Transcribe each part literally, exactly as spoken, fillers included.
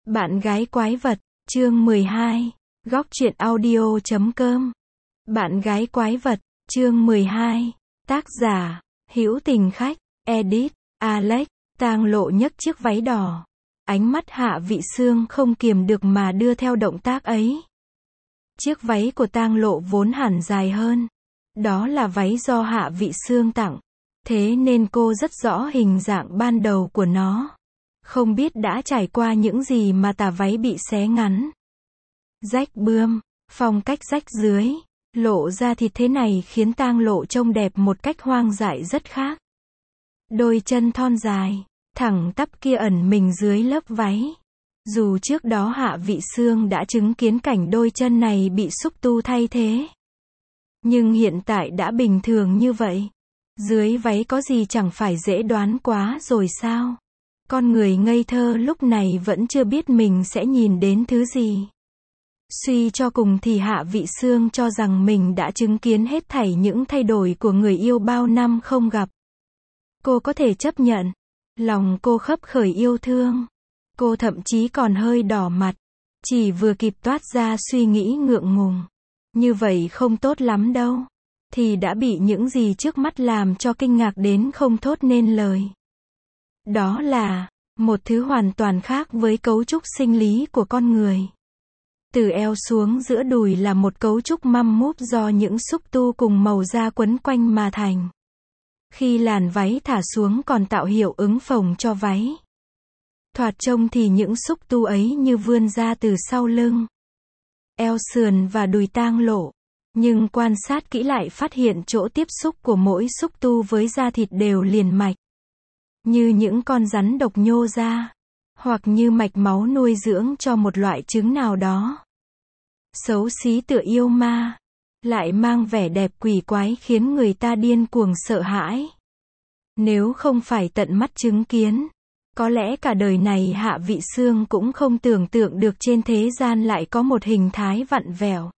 Bạn gái quái vật, chương mười hai, góc truyện audio chấm com. Bạn gái quái vật, chương mười hai, tác giả, hữu tình khách, edit, Alex, Tang Lộ nhấc chiếc váy đỏ. Ánh mắt Hạ Vị Sương không kiềm được mà đưa theo động tác ấy. Chiếc váy của Tang Lộ vốn hẳn dài hơn. Đó là váy do Hạ Vị Sương tặng. Thế nên cô rất rõ hình dạng ban đầu của nó. Không biết đã trải qua những gì mà tà váy bị xé ngắn. Rách bươm, phong cách rách dưới, lộ ra thịt thế này khiến Tang Lộ trông đẹp một cách hoang dại rất khác. Đôi chân thon dài, thẳng tắp kia ẩn mình dưới lớp váy. Dù trước đó Hạ Vị Sương đã chứng kiến cảnh đôi chân này bị xúc tu thay thế. Nhưng hiện tại đã bình thường như vậy. Dưới váy có gì chẳng phải dễ đoán quá rồi sao? Con người ngây thơ lúc này vẫn chưa biết mình sẽ nhìn đến thứ gì. Suy cho cùng thì Hạ Vị Sương cho rằng mình đã chứng kiến hết thảy những thay đổi của người yêu bao năm không gặp. Cô có thể chấp nhận. Lòng cô khấp khởi yêu thương. Cô thậm chí còn hơi đỏ mặt. Chỉ vừa kịp toát ra suy nghĩ ngượng ngùng. Như vậy không tốt lắm đâu. Thì đã bị những gì trước mắt làm cho kinh ngạc đến không thốt nên lời. Đó là một thứ hoàn toàn khác với cấu trúc sinh lý của con người. Từ eo xuống giữa đùi là một cấu trúc măm múp do những xúc tu cùng màu da quấn quanh mà thành. Khi làn váy thả xuống còn tạo hiệu ứng phồng cho váy. Thoạt trông thì những xúc tu ấy như vươn ra từ sau lưng, eo sườn và đùi Tang Lộ. Nhưng quan sát kỹ lại phát hiện chỗ tiếp xúc của mỗi xúc tu với da thịt đều liền mạch. Như những con rắn độc nhô ra. Hoặc như mạch máu nuôi dưỡng cho một loại trứng nào đó. Xấu xí tựa yêu ma. Lại mang vẻ đẹp quỷ quái khiến người ta điên cuồng sợ hãi. Nếu không phải tận mắt chứng kiến, có lẽ cả đời này Hạ Vị Sương cũng không tưởng tượng được trên thế gian lại có một hình thái vặn vẹo.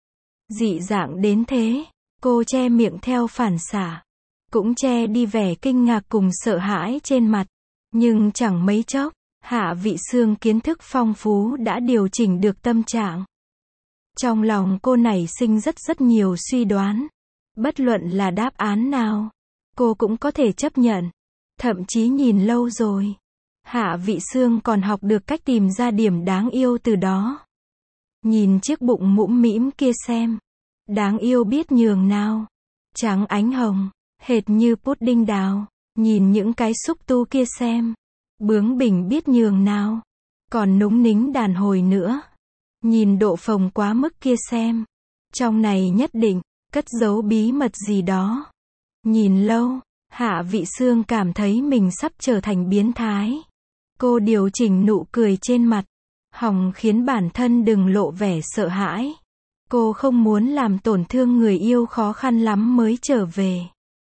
Dị dạng đến thế, cô che miệng theo phản xạ. Cũng che đi vẻ kinh ngạc cùng sợ hãi trên mặt. Nhưng chẳng mấy chốc, Hạ Vị Sương kiến thức phong phú đã điều chỉnh được tâm trạng. Trong lòng cô nảy sinh rất rất nhiều suy đoán. Bất luận là đáp án nào, cô cũng có thể chấp nhận. Thậm chí nhìn lâu rồi, Hạ Vị Sương còn học được cách tìm ra điểm đáng yêu từ đó. Nhìn chiếc bụng mũm mĩm kia xem. Đáng yêu biết nhường nào. Trắng ánh hồng, hệt như pudding đào. Nhìn những cái xúc tu kia xem. Bướng bỉnh biết nhường nào. Còn núng nính đàn hồi nữa. Nhìn độ phồng quá mức kia xem. Trong này nhất định, cất giấu bí mật gì đó. Nhìn lâu, Hạ Vị Sương cảm thấy mình sắp trở thành biến thái. Cô điều chỉnh nụ cười trên mặt. Hòng khiến bản thân đừng lộ vẻ sợ hãi. Cô không muốn làm tổn thương người yêu khó khăn lắm mới trở về.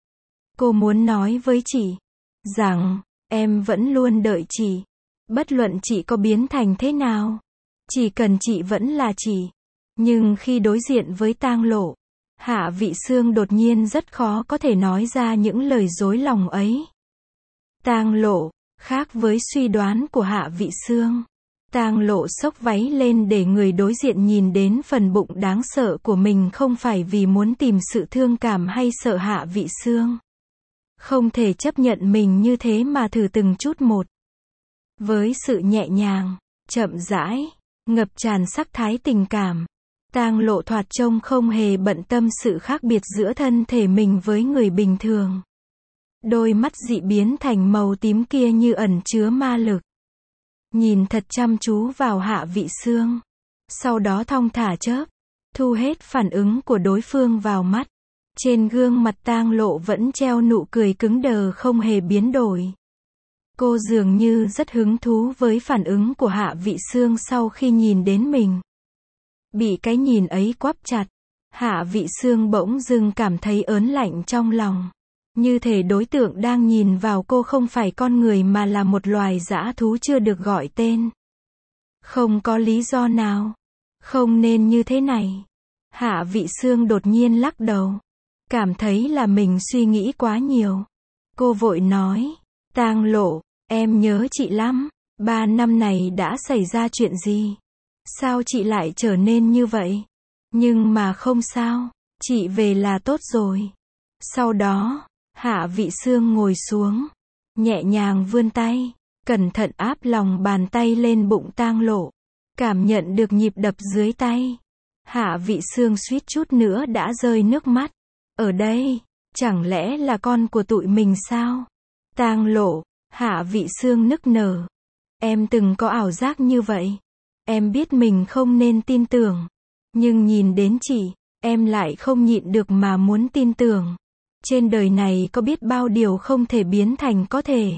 Cô muốn nói với chị rằng, em vẫn luôn đợi chị. Bất luận chị có biến thành thế nào. Chỉ cần chị vẫn là chị. Nhưng khi đối diện với Tang Lộ, Hạ Vị Sương đột nhiên rất khó có thể nói ra những lời dối lòng ấy. Tang Lộ, khác với suy đoán của Hạ Vị Sương. Tang Lộ xốc váy lên để người đối diện nhìn đến phần bụng đáng sợ của mình không phải vì muốn tìm sự thương cảm hay sợ Hạ Vị Sương. Không thể chấp nhận mình như thế mà thử từng chút một. Với sự nhẹ nhàng, chậm rãi, ngập tràn sắc thái tình cảm, Tang Lộ thoạt trông không hề bận tâm sự khác biệt giữa thân thể mình với người bình thường. Đôi mắt dị biến thành màu tím kia như ẩn chứa ma lực. Nhìn thật chăm chú vào Hạ Vị Sương. Sau đó thong thả chớp. Thu hết phản ứng của đối phương vào mắt. Trên gương mặt Tang Lộ vẫn treo nụ cười cứng đờ không hề biến đổi. Cô dường như rất hứng thú với phản ứng của Hạ Vị Sương sau khi nhìn đến mình. Bị cái nhìn ấy quắp chặt. Hạ Vị Sương bỗng dưng cảm thấy ớn lạnh trong lòng. Như thể đối tượng đang nhìn vào cô không phải con người mà là một loài dã thú chưa được gọi tên. Không có lý do nào. Không nên như thế này. Hạ Vị Sương đột nhiên lắc đầu. Cảm thấy là mình suy nghĩ quá nhiều. Cô vội nói. Tang Lộ, em nhớ chị lắm. Ba năm này đã xảy ra chuyện gì? Sao chị lại trở nên như vậy? Nhưng mà không sao, chị về là tốt rồi. Sau đó, Hạ Vị Sương ngồi xuống, nhẹ nhàng vươn tay, cẩn thận áp lòng bàn tay lên bụng Tang Lộ, cảm nhận được nhịp đập dưới tay. Hạ Vị Sương suýt chút nữa đã rơi nước mắt. Ở đây, chẳng lẽ là con của tụi mình sao? Tang Lộ, Hạ Vị Sương nức nở. Em từng có ảo giác như vậy. Em biết mình không nên tin tưởng. Nhưng nhìn đến chị, em lại không nhịn được mà muốn tin tưởng. Trên đời này có biết bao điều không thể biến thành có thể.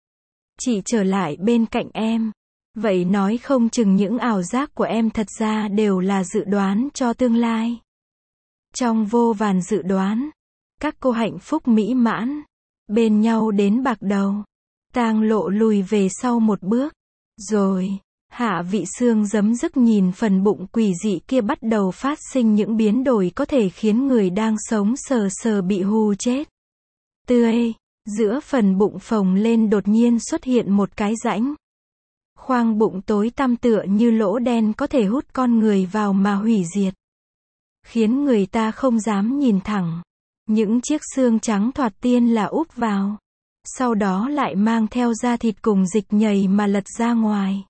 Chị trở lại bên cạnh em. Vậy nói không chừng những ảo giác của em thật ra đều là dự đoán cho tương lai. Trong vô vàn dự đoán, các cô hạnh phúc mỹ mãn, bên nhau đến bạc đầu. Tang Lộ lùi về sau một bước. Rồi, Hạ Vị Sương giấm dứt nhìn phần bụng quỷ dị kia bắt đầu phát sinh những biến đổi có thể khiến người đang sống sờ sờ bị hù chết. Tươi, giữa phần bụng phồng lên đột nhiên xuất hiện một cái rãnh. Khoang bụng tối tăm tựa như lỗ đen có thể hút con người vào mà hủy diệt. Khiến người ta không dám nhìn thẳng. Những chiếc xương trắng thoạt tiên là úp vào. Sau đó lại mang theo da thịt cùng dịch nhầy mà lật ra ngoài.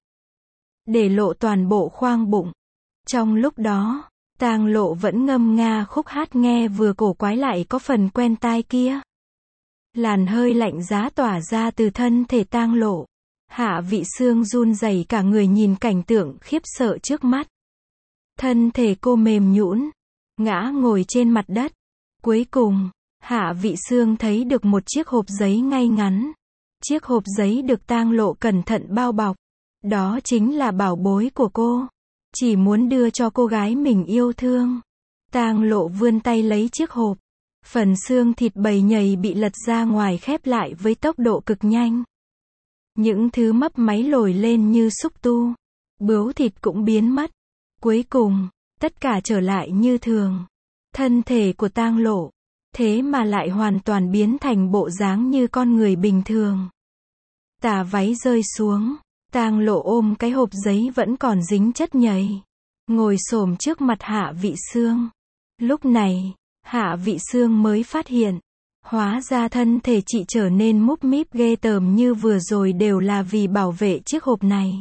Để lộ toàn bộ khoang bụng. Trong lúc đó, Tang Lộ vẫn ngâm nga khúc hát nghe vừa cổ quái lại có phần quen tai kia. Làn hơi lạnh giá tỏa ra từ thân thể Tang Lộ. Hạ Vị Sương run rẩy cả người nhìn cảnh tượng khiếp sợ trước mắt. Thân thể cô mềm nhũn, ngã ngồi trên mặt đất. Cuối cùng, Hạ Vị Sương thấy được một chiếc hộp giấy ngay ngắn. Chiếc hộp giấy được Tang Lộ cẩn thận bao bọc. Đó chính là bảo bối của cô. Chỉ muốn đưa cho cô gái mình yêu thương. Tang Lộ vươn tay lấy chiếc hộp. Phần xương thịt bầy nhầy bị lật ra ngoài khép lại với tốc độ cực nhanh. Những thứ mấp máy lồi lên như xúc tu. Bướu thịt cũng biến mất. Cuối cùng, tất cả trở lại như thường. Thân thể của Tang Lộ, thế mà lại hoàn toàn biến thành bộ dáng như con người bình thường. Tà váy rơi xuống, Tang Lộ ôm cái hộp giấy vẫn còn dính chất nhầy. Ngồi xổm trước mặt Hạ Vị Sương. Lúc này, Hạ Vị Sương mới phát hiện. Hóa ra thân thể chị trở nên múp míp ghê tởm như vừa rồi đều là vì bảo vệ chiếc hộp này.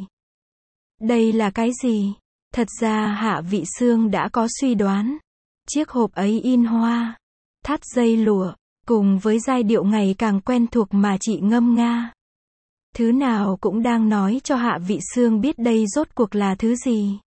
Đây là cái gì? Thật ra Hạ Vị Sương đã có suy đoán. Chiếc hộp ấy in hoa, thắt dây lụa, cùng với giai điệu ngày càng quen thuộc mà chị ngâm nga. Thứ nào cũng đang nói cho Hạ Vị Sương biết đây rốt cuộc là thứ gì.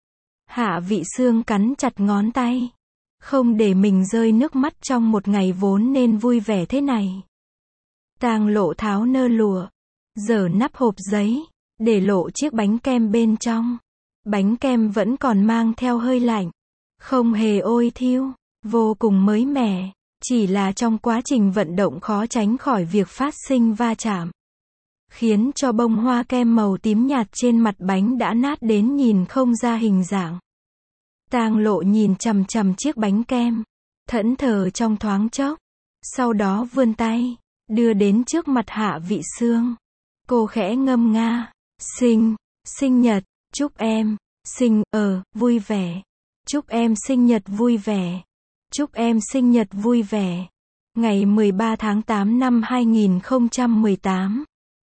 Hạ Vị Sương cắn chặt ngón tay. Không để mình rơi nước mắt trong một ngày vốn nên vui vẻ thế này. Tang Lộ tháo nơ lụa, giở nắp hộp giấy, để lộ chiếc bánh kem bên trong. Bánh kem vẫn còn mang theo hơi lạnh. Không hề ôi thiêu, vô cùng mới mẻ. Chỉ là trong quá trình vận động khó tránh khỏi việc phát sinh va chạm. Khiến cho bông hoa kem màu tím nhạt trên mặt bánh đã nát đến nhìn không ra hình dạng. Tang Lộ nhìn chằm chằm chiếc bánh kem, thẫn thờ trong thoáng chốc. Sau đó vươn tay, đưa đến trước mặt Hạ Vị Sương. Cô khẽ ngâm nga, sinh, sinh nhật, chúc em, sinh, ờ, vui vẻ. Chúc em sinh nhật vui vẻ. Chúc em sinh nhật vui vẻ. Ngày mười ba tháng tám năm hai nghìn không trăm mười tám.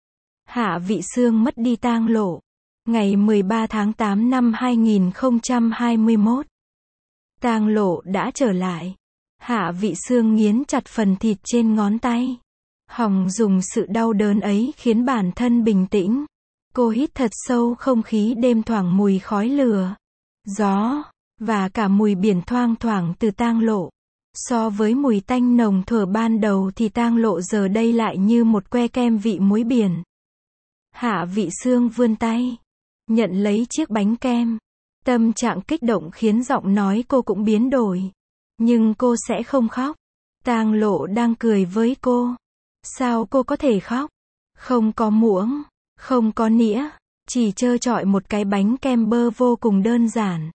Hạ Vị Sương mất đi Tang Lộ. Ngày mười ba tháng tám năm hai nghìn không trăm hai mươi mốt. Tang Lộ đã trở lại. Hạ Vị Sương nghiến chặt phần thịt trên ngón tay. Hòng dùng sự đau đớn ấy khiến bản thân bình tĩnh. Cô hít thật sâu không khí đêm thoảng mùi khói lửa, gió, và cả mùi biển thoang thoảng từ Tang Lộ. So với mùi tanh nồng thuở ban đầu thì Tang Lộ giờ đây lại như một que kem vị muối biển. Hạ Vị Sương vươn tay, nhận lấy chiếc bánh kem. Tâm trạng kích động khiến giọng nói cô cũng biến đổi. Nhưng cô sẽ không khóc. Tang Lộ đang cười với cô. Sao cô có thể khóc? Không có muỗng, không có nĩa, chỉ trơ trọi một cái bánh kem bơ vô cùng đơn giản.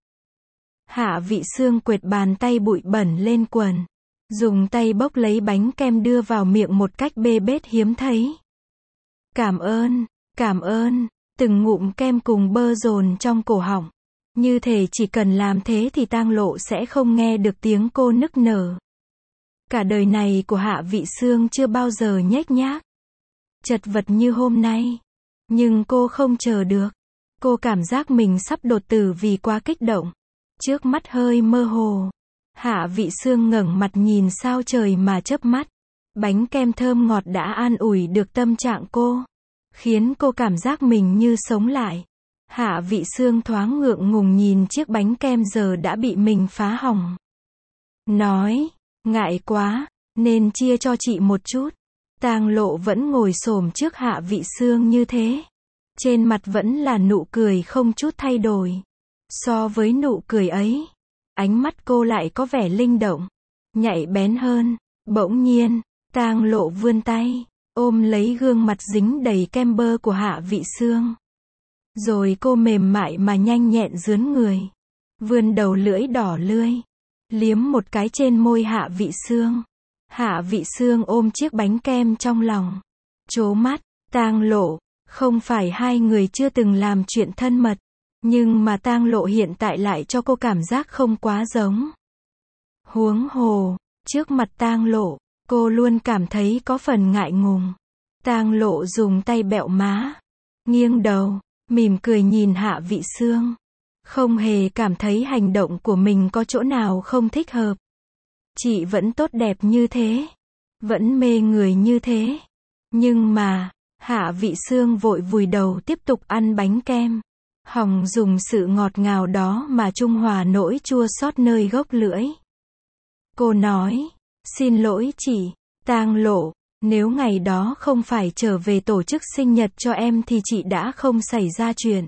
Hạ Vị Sương quệt bàn tay bụi bẩn lên quần. Dùng tay bốc lấy bánh kem đưa vào miệng một cách bê bết hiếm thấy. Cảm ơn, cảm ơn. Từng ngụm kem cùng bơ dồn trong cổ họng. Như thể chỉ cần làm thế thì Tang Lộ sẽ không nghe được tiếng cô nức nở. Cả đời này của Hạ Vị Xương chưa bao giờ nhếch nhác, chật vật như hôm nay. Nhưng cô không chờ được. Cô cảm giác mình sắp đột tử vì quá kích động. Trước mắt hơi mơ hồ. Hạ Vị Xương ngẩng mặt nhìn sao trời mà chớp mắt. Bánh kem thơm ngọt đã an ủi được tâm trạng cô, khiến cô cảm giác mình như sống lại. Hạ Vị Xương thoáng ngượng ngùng nhìn chiếc bánh kem giờ đã bị mình phá hỏng. Nói, ngại quá, nên chia cho chị một chút. Tang Lộ vẫn ngồi xổm trước Hạ Vị Xương như thế. Trên mặt vẫn là nụ cười không chút thay đổi. So với nụ cười ấy, ánh mắt cô lại có vẻ linh động, nhạy bén hơn. Bỗng nhiên, Tang Lộ vươn tay, ôm lấy gương mặt dính đầy kem bơ của Hạ Vị Xương. Rồi cô mềm mại mà nhanh nhẹn rướn người, vươn đầu lưỡi đỏ lươi, liếm một cái trên môi Hạ Vị Xương. Hạ Vị Xương ôm chiếc bánh kem trong lòng, trố mắt. Tang Lộ, không phải hai người chưa từng làm chuyện thân mật, nhưng mà Tang Lộ hiện tại lại cho cô cảm giác không quá giống. Huống hồ, trước mặt Tang Lộ, cô luôn cảm thấy có phần ngại ngùng. Tang Lộ dùng tay bẹo má, nghiêng đầu, mỉm cười nhìn Hạ Vị Xương. Không hề cảm thấy hành động của mình có chỗ nào không thích hợp. Chị vẫn tốt đẹp như thế, vẫn mê người như thế. Nhưng mà, Hạ Vị Xương vội vùi đầu tiếp tục ăn bánh kem. Hòng dùng sự ngọt ngào đó mà trung hòa nỗi chua xót nơi gốc lưỡi. Cô nói, xin lỗi chị, Tang Lộ, nếu ngày đó không phải trở về tổ chức sinh nhật cho em thì chị đã không xảy ra chuyện.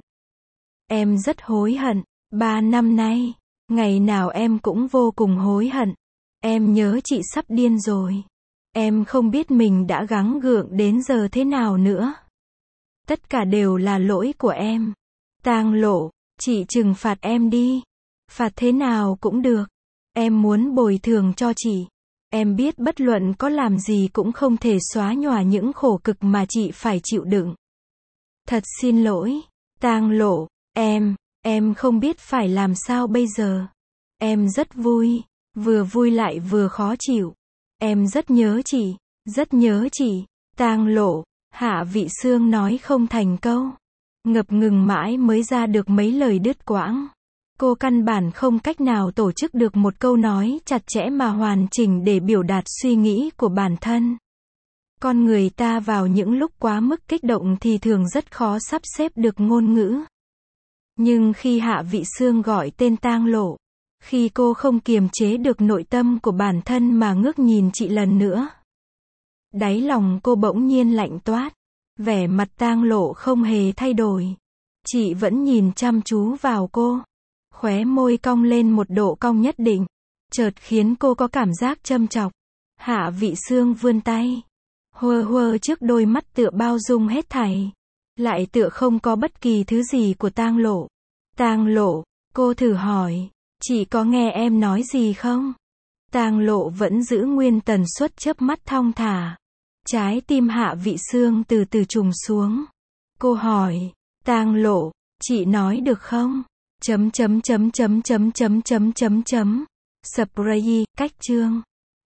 Em rất hối hận, ba năm nay, ngày nào em cũng vô cùng hối hận. Em nhớ chị sắp điên rồi. Em không biết mình đã gắng gượng đến giờ thế nào nữa. Tất cả đều là lỗi của em. Tang Lộ, chị trừng phạt em đi. Phạt thế nào cũng được. Em muốn bồi thường cho chị. Em biết bất luận có làm gì cũng không thể xóa nhòa những khổ cực mà chị phải chịu đựng. Thật xin lỗi, Tang Lộ, em, em không biết phải làm sao bây giờ. Em rất vui, vừa vui lại vừa khó chịu. Em rất nhớ chị, rất nhớ chị. Tang Lộ, Hạ Vị Xương nói không thành câu. Ngập ngừng mãi mới ra được mấy lời đứt quãng. Cô căn bản không cách nào tổ chức được một câu nói chặt chẽ mà hoàn chỉnh để biểu đạt suy nghĩ của bản thân. Con người ta vào những lúc quá mức kích động thì thường rất khó sắp xếp được ngôn ngữ. Nhưng khi Hạ Vị Xương gọi tên Tang Lộ, khi cô không kiềm chế được nội tâm của bản thân mà ngước nhìn chị lần nữa, đáy lòng cô bỗng nhiên lạnh toát. Vẻ mặt Tang Lộ không hề thay đổi. Chị vẫn nhìn chăm chú vào cô. Khóe môi cong lên một độ cong nhất định, chợt khiến cô có cảm giác châm chọc. Hạ Vị Xương vươn tay, huơ huơ trước đôi mắt tựa bao dung hết thảy, lại tựa không có bất kỳ thứ gì của Tang Lộ. Tang Lộ, cô thử hỏi, chị có nghe em nói gì không? Tang Lộ vẫn giữ nguyên tần suất chớp mắt thong thả. Trái tim Hạ Vị Xương từ từ trùng xuống. Cô hỏi, Tang Lộ, chị nói được không? Chấm chấm chấm chấm chấm chấm chấm chấm chấm. Spray, cách chương.